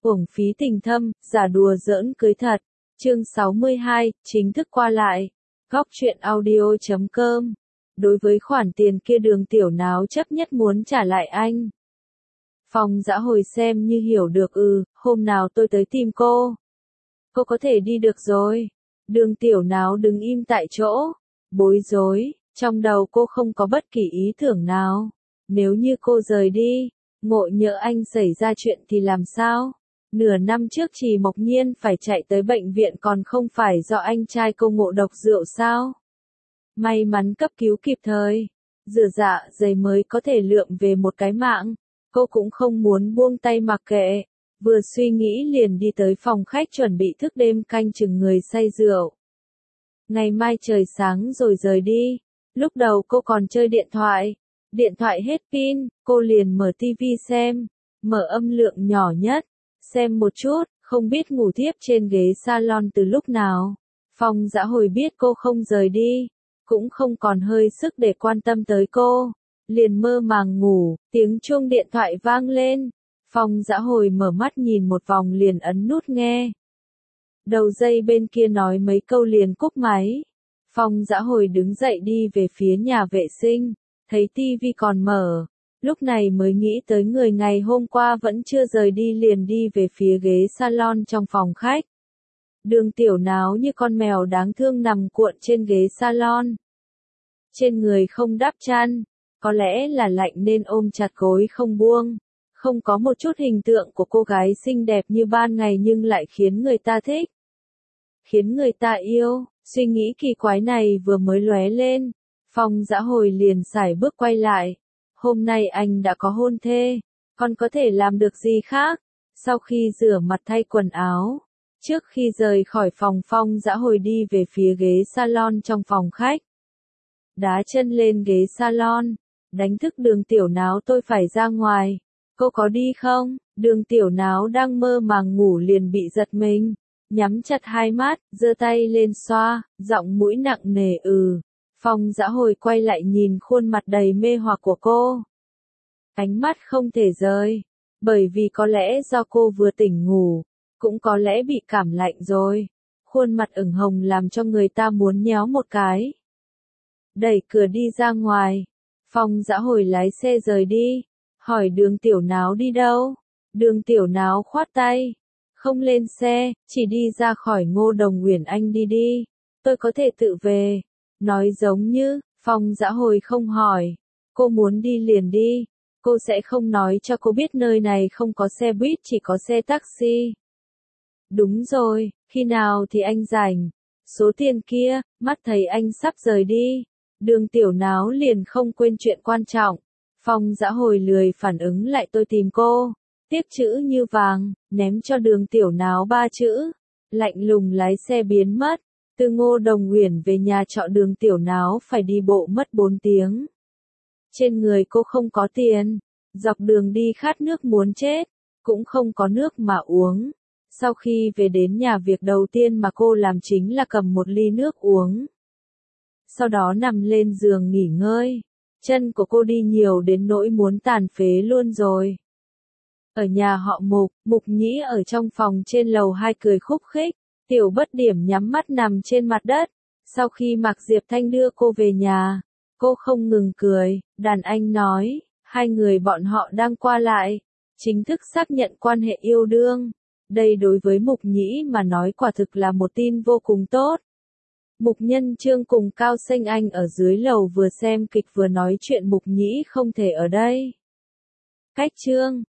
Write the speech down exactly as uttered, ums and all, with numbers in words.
Uổng phí tình thâm, giả đùa giỡn cưới thật. Chương sáu mươi hai, chính thức qua lại. Góc truyện audio chấm com. Đối với khoản tiền kia Đường Tiểu Náo chấp nhất muốn trả lại anh. Phong Dã hồi xem như hiểu được ừ, hôm nào tôi tới tìm cô. Cô có thể đi được rồi. Đường Tiểu Náo đứng im tại chỗ. Bối rối, trong đầu cô không có bất kỳ ý tưởng nào. Nếu như cô rời đi, ngộ nhỡ anh xảy ra chuyện thì làm sao? Nửa năm trước Trì Mộc Nhiên phải chạy tới bệnh viện còn không phải do anh trai cô ngộ độc rượu sao? May mắn cấp cứu kịp thời. Rửa dạ dày mới có thể lượm về một cái mạng. Cô cũng không muốn buông tay mặc kệ. Vừa suy nghĩ liền đi tới phòng khách chuẩn bị thức đêm canh chừng người say rượu. Ngày mai trời sáng rồi rời đi. Lúc đầu cô còn chơi điện thoại. Điện thoại hết pin, cô liền mở tivi xem. Mở âm lượng nhỏ nhất. Xem một chút, không biết ngủ thiếp trên ghế salon từ lúc nào. Phong Dã hồi biết cô không rời đi. Cũng không còn hơi sức để quan tâm tới cô. Liền mơ màng ngủ, tiếng chuông điện thoại vang lên. Phong Dã hồi mở mắt nhìn một vòng liền ấn nút nghe. Đầu dây bên kia nói mấy câu liền cúp máy. Phong Dã hồi đứng dậy đi về phía nhà vệ sinh, thấy tivi còn mở. Lúc này mới nghĩ tới người ngày hôm qua vẫn chưa rời đi liền đi về phía ghế salon trong phòng khách. Đường Tiểu Náo như con mèo đáng thương nằm cuộn trên ghế salon. Trên người không đắp chăn, có lẽ là lạnh nên ôm chặt gối không buông. Không có một chút hình tượng của cô gái xinh đẹp như ban ngày nhưng lại khiến người ta thích. Khiến người ta yêu, suy nghĩ kỳ quái này vừa mới lóe lên. Phong Dã hồi liền sải bước quay lại. Hôm nay anh đã có hôn thê, còn có thể làm được gì khác? Sau khi rửa mặt thay quần áo, trước khi rời khỏi phòng Phong Dã hồi đi về phía ghế salon trong phòng khách. Đá chân lên ghế salon, đánh thức Đường Tiểu Náo tôi phải ra ngoài. Cô có đi không? Đường Tiểu Náo đang mơ màng ngủ liền bị giật mình. Nhắm chặt hai mắt, giơ tay lên xoa, giọng mũi nặng nề ừ. Phong Dã hồi quay lại nhìn khuôn mặt đầy mê hoặc của cô. Ánh mắt không thể rời, bởi vì có lẽ do cô vừa tỉnh ngủ, cũng có lẽ bị cảm lạnh rồi. Khuôn mặt ửng hồng làm cho người ta muốn nhéo một cái. Đẩy cửa đi ra ngoài, Phong Dã hồi lái xe rời đi, hỏi Đường Tiểu Náo đi đâu. Đường Tiểu Náo khoát tay, không lên xe, chỉ đi ra khỏi Ngô Đồng Uyển anh đi đi, tôi có thể tự về. Nói giống như, Phong Dã hồi không hỏi, cô muốn đi liền đi, cô sẽ không nói cho cô biết nơi này không có xe buýt chỉ có xe taxi. Đúng rồi, khi nào thì anh rảnh, số tiền kia, mắt thấy anh sắp rời đi. Đường Tiểu Náo liền không quên chuyện quan trọng. Phong Dã hồi lười phản ứng lại tôi tìm cô, tiếc chữ như vàng, ném cho Đường Tiểu Náo ba chữ, lạnh lùng lái xe biến mất. Từ Ngô Đồng Uyển về nhà trọ Đường Tiểu Náo phải đi bộ mất bốn tiếng. Trên người cô không có tiền, dọc đường đi khát nước muốn chết, cũng không có nước mà uống. Sau khi về đến nhà việc đầu tiên mà cô làm chính là cầm một ly nước uống. Sau đó nằm lên giường nghỉ ngơi, chân của cô đi nhiều đến nỗi muốn tàn phế luôn rồi. Ở nhà họ Mục, Mục Nhĩ ở trong phòng trên lầu hai cười khúc khích. Tiểu Bất Điểm nhắm mắt nằm trên mặt đất. Sau khi Mạc Diệp Thanh đưa cô về nhà, cô không ngừng cười. Đàn anh nói, hai người bọn họ đang qua lại, chính thức xác nhận quan hệ yêu đương. Đây đối với Mục Nhĩ mà nói quả thực là một tin vô cùng tốt. Mục Nhân Chương cùng Cao Sinh Anh ở dưới lầu vừa xem kịch vừa nói chuyện Mục Nhĩ không thể ở đây. Cách chương